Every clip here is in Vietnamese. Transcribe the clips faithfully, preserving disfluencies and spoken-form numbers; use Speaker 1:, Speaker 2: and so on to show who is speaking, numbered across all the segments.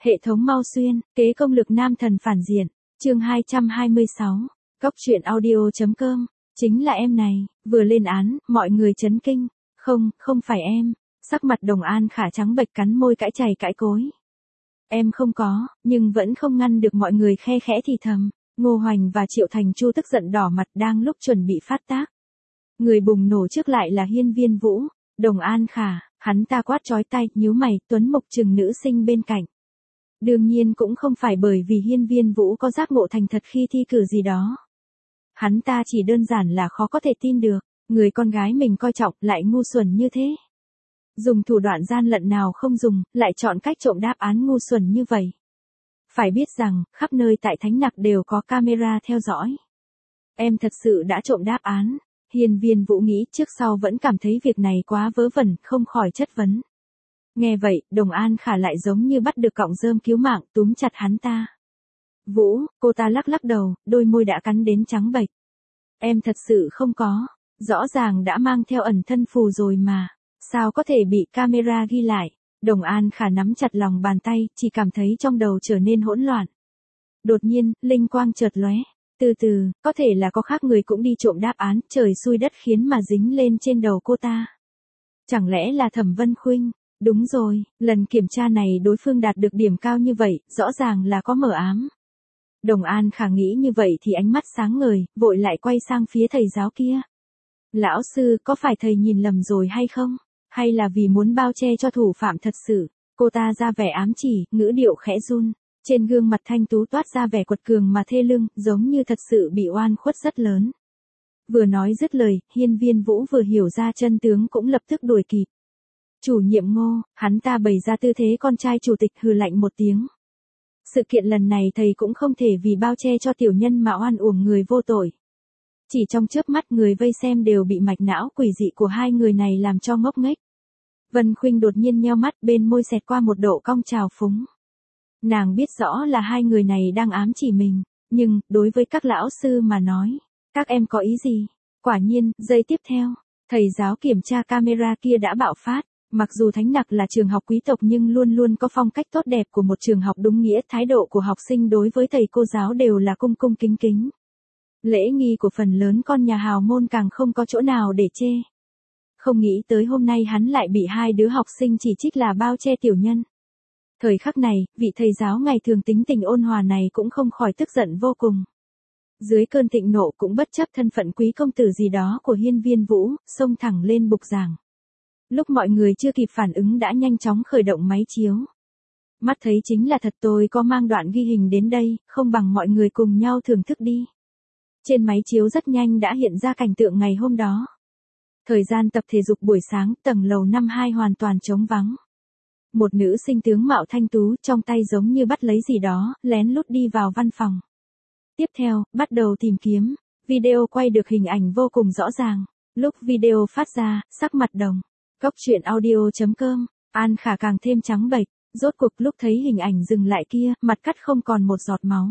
Speaker 1: Hệ thống Mau Xuyên, kế công lực nam thần phản diện, chương hai trăm hai mươi sáu, Cóc truyện audio.com, chính là em này, vừa lên án, mọi người chấn kinh, không, không phải em, sắc mặt Đồng An Khả trắng bệch cắn môi cãi chày cãi cối. Em không có, nhưng vẫn không ngăn được mọi người khe khẽ thì thầm, Ngô Hoành và Triệu Thành Chu tức giận đỏ mặt đang lúc chuẩn bị phát tác. Người bùng nổ trước lại là Hiên Viên Vũ, Đồng An Khả, hắn ta quát chói tai, nhíu mày, Tuấn Mục trừng nữ sinh bên cạnh. Đương nhiên cũng không phải bởi vì Hiên Viên Vũ có giác ngộ thành thật khi thi cử gì đó. Hắn ta chỉ đơn giản là khó có thể tin được, người con gái mình coi trọng lại ngu xuẩn như thế. Dùng thủ đoạn gian lận nào không dùng, lại chọn cách trộm đáp án ngu xuẩn như vậy. Phải biết rằng, khắp nơi tại Thánh Nặc đều có camera theo dõi. Em thật sự đã trộm đáp án. Hiên Viên Vũ nghĩ trước sau vẫn cảm thấy việc này quá vớ vẩn, không khỏi chất vấn. Nghe vậy, Đồng An Khả lại giống như bắt được cọng rơm cứu mạng, túm chặt hắn ta. Vũ, cô ta lắc lắc đầu, đôi môi đã cắn đến trắng bệch. Em thật sự không có, rõ ràng đã mang theo ẩn thân phù rồi mà, sao có thể bị camera ghi lại. Đồng An Khả nắm chặt lòng bàn tay, chỉ cảm thấy trong đầu trở nên hỗn loạn. Đột nhiên, linh quang chợt lóe. Từ từ, có thể là có khác người cũng đi trộm đáp án, trời xui đất khiến mà dính lên trên đầu cô ta. Chẳng lẽ là Thẩm Vân Khuynh? Đúng rồi, lần kiểm tra này đối phương đạt được điểm cao như vậy, rõ ràng là có mờ ám. Đồng An Khả nghĩ như vậy thì ánh mắt sáng ngời, vội lại quay sang phía thầy giáo kia. Lão sư, có phải thầy nhìn lầm rồi hay không? Hay là vì muốn bao che cho thủ phạm thật sự? Cô ta ra vẻ ám chỉ, ngữ điệu khẽ run. Trên gương mặt thanh tú toát ra vẻ quật cường mà thê lương, giống như thật sự bị oan khuất rất lớn. Vừa nói dứt lời, Hiên Viên Vũ vừa hiểu ra chân tướng cũng lập tức đuổi kịp. Chủ nhiệm Ngô, hắn ta bày ra tư thế con trai chủ tịch hừ lạnh một tiếng. Sự kiện lần này thầy cũng không thể vì bao che cho tiểu nhân mà oan uổng người vô tội. Chỉ trong chớp mắt người vây xem đều bị mạch não quỷ dị của hai người này làm cho ngốc nghếch. Vân Khuynh đột nhiên nheo mắt, bên môi xẹt qua một độ cong trào phúng. Nàng biết rõ là hai người này đang ám chỉ mình, nhưng, đối với các lão sư mà nói, các em có ý gì? Quả nhiên, giây tiếp theo, thầy giáo kiểm tra camera kia đã bạo phát. Mặc dù Thánh Nặc là trường học quý tộc nhưng luôn luôn có phong cách tốt đẹp của một trường học đúng nghĩa, thái độ của học sinh đối với thầy cô giáo đều là cung cung kính kính. Lễ nghi của phần lớn con nhà hào môn càng không có chỗ nào để chê. Không nghĩ tới hôm nay hắn lại bị hai đứa học sinh chỉ trích là bao che tiểu nhân. Thời khắc này, vị thầy giáo ngày thường tính tình ôn hòa này cũng không khỏi tức giận vô cùng. Dưới cơn thịnh nộ cũng bất chấp thân phận quý công tử gì đó của Hiên Viên Vũ, xông thẳng lên bục giảng. Lúc mọi người chưa kịp phản ứng đã nhanh chóng khởi động máy chiếu. Mắt thấy chính là thật, tôi có mang đoạn ghi hình đến đây, không bằng mọi người cùng nhau thưởng thức đi. Trên máy chiếu rất nhanh đã hiện ra cảnh tượng ngày hôm đó. Thời gian tập thể dục buổi sáng, tầng lầu năm hai hoàn toàn trống vắng. Một nữ sinh tướng mạo thanh tú, trong tay giống như bắt lấy gì đó, lén lút đi vào văn phòng. Tiếp theo, bắt đầu tìm kiếm. Video quay được hình ảnh vô cùng rõ ràng. Lúc video phát ra, sắc mặt Đồng. Cóc truyện audio.com, An Khả càng thêm trắng bệch, rốt cuộc lúc thấy hình ảnh dừng lại kia, mặt cắt không còn một giọt máu.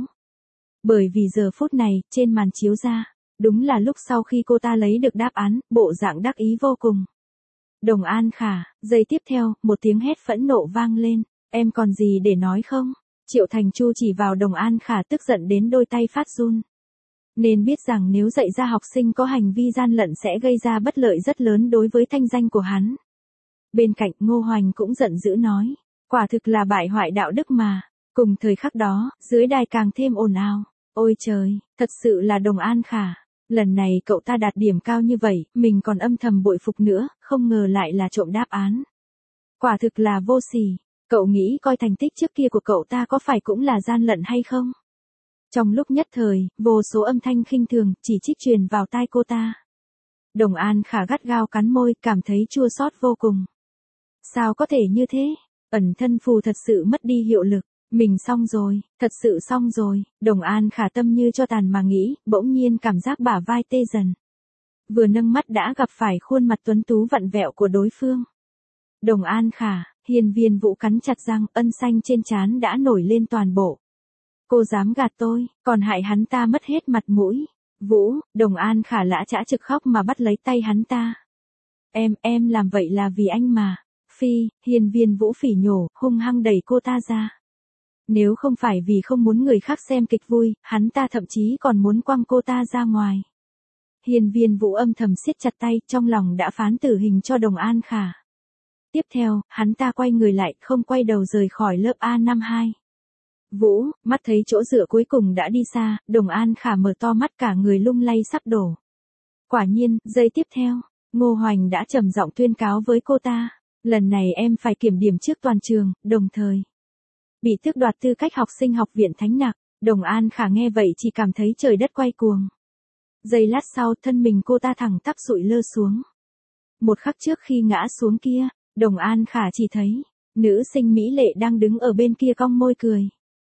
Speaker 1: Bởi vì giờ phút này, trên màn chiếu ra, đúng là lúc sau khi cô ta lấy được đáp án, bộ dạng đắc ý vô cùng. Đồng An Khả, giây tiếp theo, một tiếng hét phẫn nộ vang lên, em còn gì để nói không? Triệu Thành Chu chỉ vào Đồng An Khả tức giận đến đôi tay phát run. Nên biết rằng nếu dạy ra học sinh có hành vi gian lận sẽ gây ra bất lợi rất lớn đối với thanh danh của hắn. Bên cạnh Ngô Hoành cũng giận dữ nói, quả thực là bại hoại đạo đức mà. Cùng thời khắc đó, dưới đài càng thêm ồn ào. Ôi trời, thật sự là Đồng An Khả. Lần này cậu ta đạt điểm cao như vậy, mình còn âm thầm bội phục nữa, không ngờ lại là trộm đáp án. Quả thực là vô sỉ. Cậu nghĩ coi thành tích trước kia của cậu ta có phải cũng là gian lận hay không? Trong lúc nhất thời, vô số âm thanh khinh thường, chỉ trích truyền vào tai cô ta. Đồng An Khả gắt gao cắn môi, cảm thấy chua xót vô cùng. Sao có thể như thế? Ẩn thân phù thật sự mất đi hiệu lực. Mình xong rồi, thật sự xong rồi. Đồng An Khả tâm như cho tàn mà nghĩ, bỗng nhiên cảm giác bả vai tê dần. Vừa nâng mắt đã gặp phải khuôn mặt tuấn tú vặn vẹo của đối phương. Đồng An Khả, Hiên Viên Vũ cắn chặt răng, ân xanh trên trán đã nổi lên toàn bộ. Cô dám gạt tôi, còn hại hắn ta mất hết mặt mũi. Vũ, Đồng An Khả lã chã trực khóc mà bắt lấy tay hắn ta. Em, em làm vậy là vì anh mà. Phi, Hiên Viên Vũ phỉ nhổ, hung hăng đẩy cô ta ra. Nếu không phải vì không muốn người khác xem kịch vui, hắn ta thậm chí còn muốn quăng cô ta ra ngoài. Hiên Viên Vũ âm thầm siết chặt tay, trong lòng đã phán tử hình cho Đồng An Khả. Tiếp theo, hắn ta quay người lại, không quay đầu rời khỏi lớp A năm hai. Vũ, mắt thấy chỗ dựa cuối cùng đã đi xa, Đồng An Khả mở to mắt cả người lung lay sắp đổ. Quả nhiên, giây tiếp theo, Ngô Hoành đã trầm giọng tuyên cáo với cô ta. Lần này em phải kiểm điểm trước toàn trường, đồng thời bị tước đoạt tư cách học sinh học viện Thánh Nặc. Đồng An Khả nghe vậy chỉ cảm thấy trời đất quay cuồng. Giây lát sau, thân mình cô ta thẳng tắp sụi lơ xuống. Một khắc trước khi ngã xuống kia, Đồng An Khả chỉ thấy nữ sinh mỹ lệ đang đứng ở bên kia cong môi cười.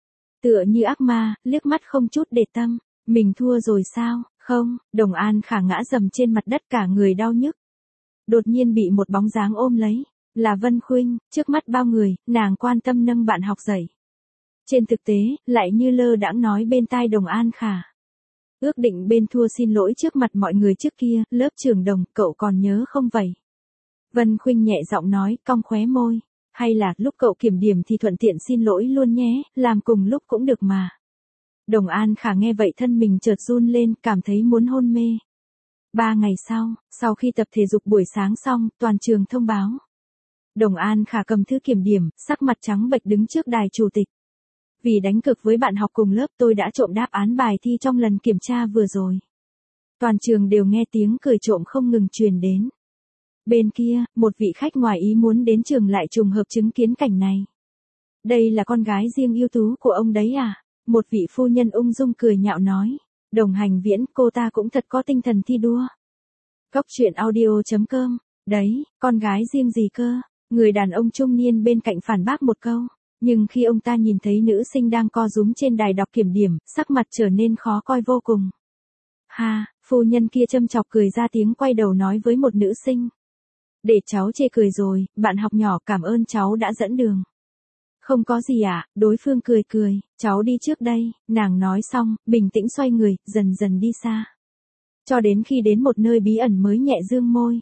Speaker 1: Tựa như ác ma, liếc mắt không chút để tâm. Mình thua rồi sao? Không, Đồng An Khả ngã dầm trên mặt đất cả người đau nhức. Đột nhiên bị một bóng dáng ôm lấy. Là Vân Khuynh, trước mắt bao người, nàng quan tâm nâng bạn học dậy. Trên thực tế, lại như lơ đãng nói bên tai Đồng An Khả. Ước định bên thua xin lỗi trước mặt mọi người trước kia, lớp trưởng Đồng, cậu còn nhớ không vậy? Vân Khuynh nhẹ giọng nói, cong khóe môi. Hay là lúc cậu kiểm điểm thì thuận tiện xin lỗi luôn nhé, làm cùng lúc cũng được mà. Đồng An Khả nghe vậy thân mình chợt run lên, cảm thấy muốn hôn mê. Ba ngày sau, sau khi tập thể dục buổi sáng xong, toàn trường thông báo. Đồng An Khả cầm thư kiểm điểm, sắc mặt trắng bệch đứng trước đài chủ tịch. Vì đánh cực với bạn học cùng lớp tôi đã trộm đáp án bài thi trong lần kiểm tra vừa rồi. Toàn trường đều nghe tiếng cười trộm không ngừng truyền đến. Bên kia, một vị khách ngoài ý muốn đến trường lại trùng hợp chứng kiến cảnh này. Đây là con gái riêng ưu tú của ông đấy à? Một vị phu nhân ung dung cười nhạo nói. Đồng Hành Viễn, cô ta cũng thật có tinh thần thi đua. Góc truyện audio chấm com. Đấy, con gái riêng gì cơ? Người đàn ông trung niên bên cạnh phản bác một câu. Nhưng khi ông ta nhìn thấy nữ sinh đang co rúm trên đài đọc kiểm điểm, sắc mặt trở nên khó coi vô cùng. Ha, phu nhân kia châm chọc cười ra tiếng quay đầu nói với một nữ sinh. Để cháu chê cười rồi, bạn học nhỏ cảm ơn cháu đã dẫn đường. Không có gì ạ, à, đối phương cười cười, cháu đi trước đây, nàng nói xong, bình tĩnh xoay người, dần dần đi xa. Cho đến khi đến một nơi bí ẩn mới nhẹ dương môi.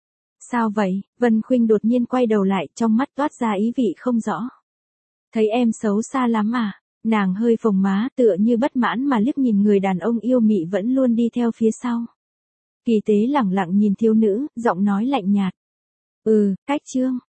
Speaker 1: Sao vậy? Vân Khuynh đột nhiên quay đầu lại, trong mắt toát ra ý vị không rõ. Thấy em xấu xa lắm à? Nàng hơi phồng má, tựa như bất mãn mà liếc nhìn người đàn ông yêu mị vẫn luôn đi theo phía sau. Kỳ Tế lẳng lặng nhìn thiếu nữ, giọng nói lạnh nhạt. Ừ, cách chương.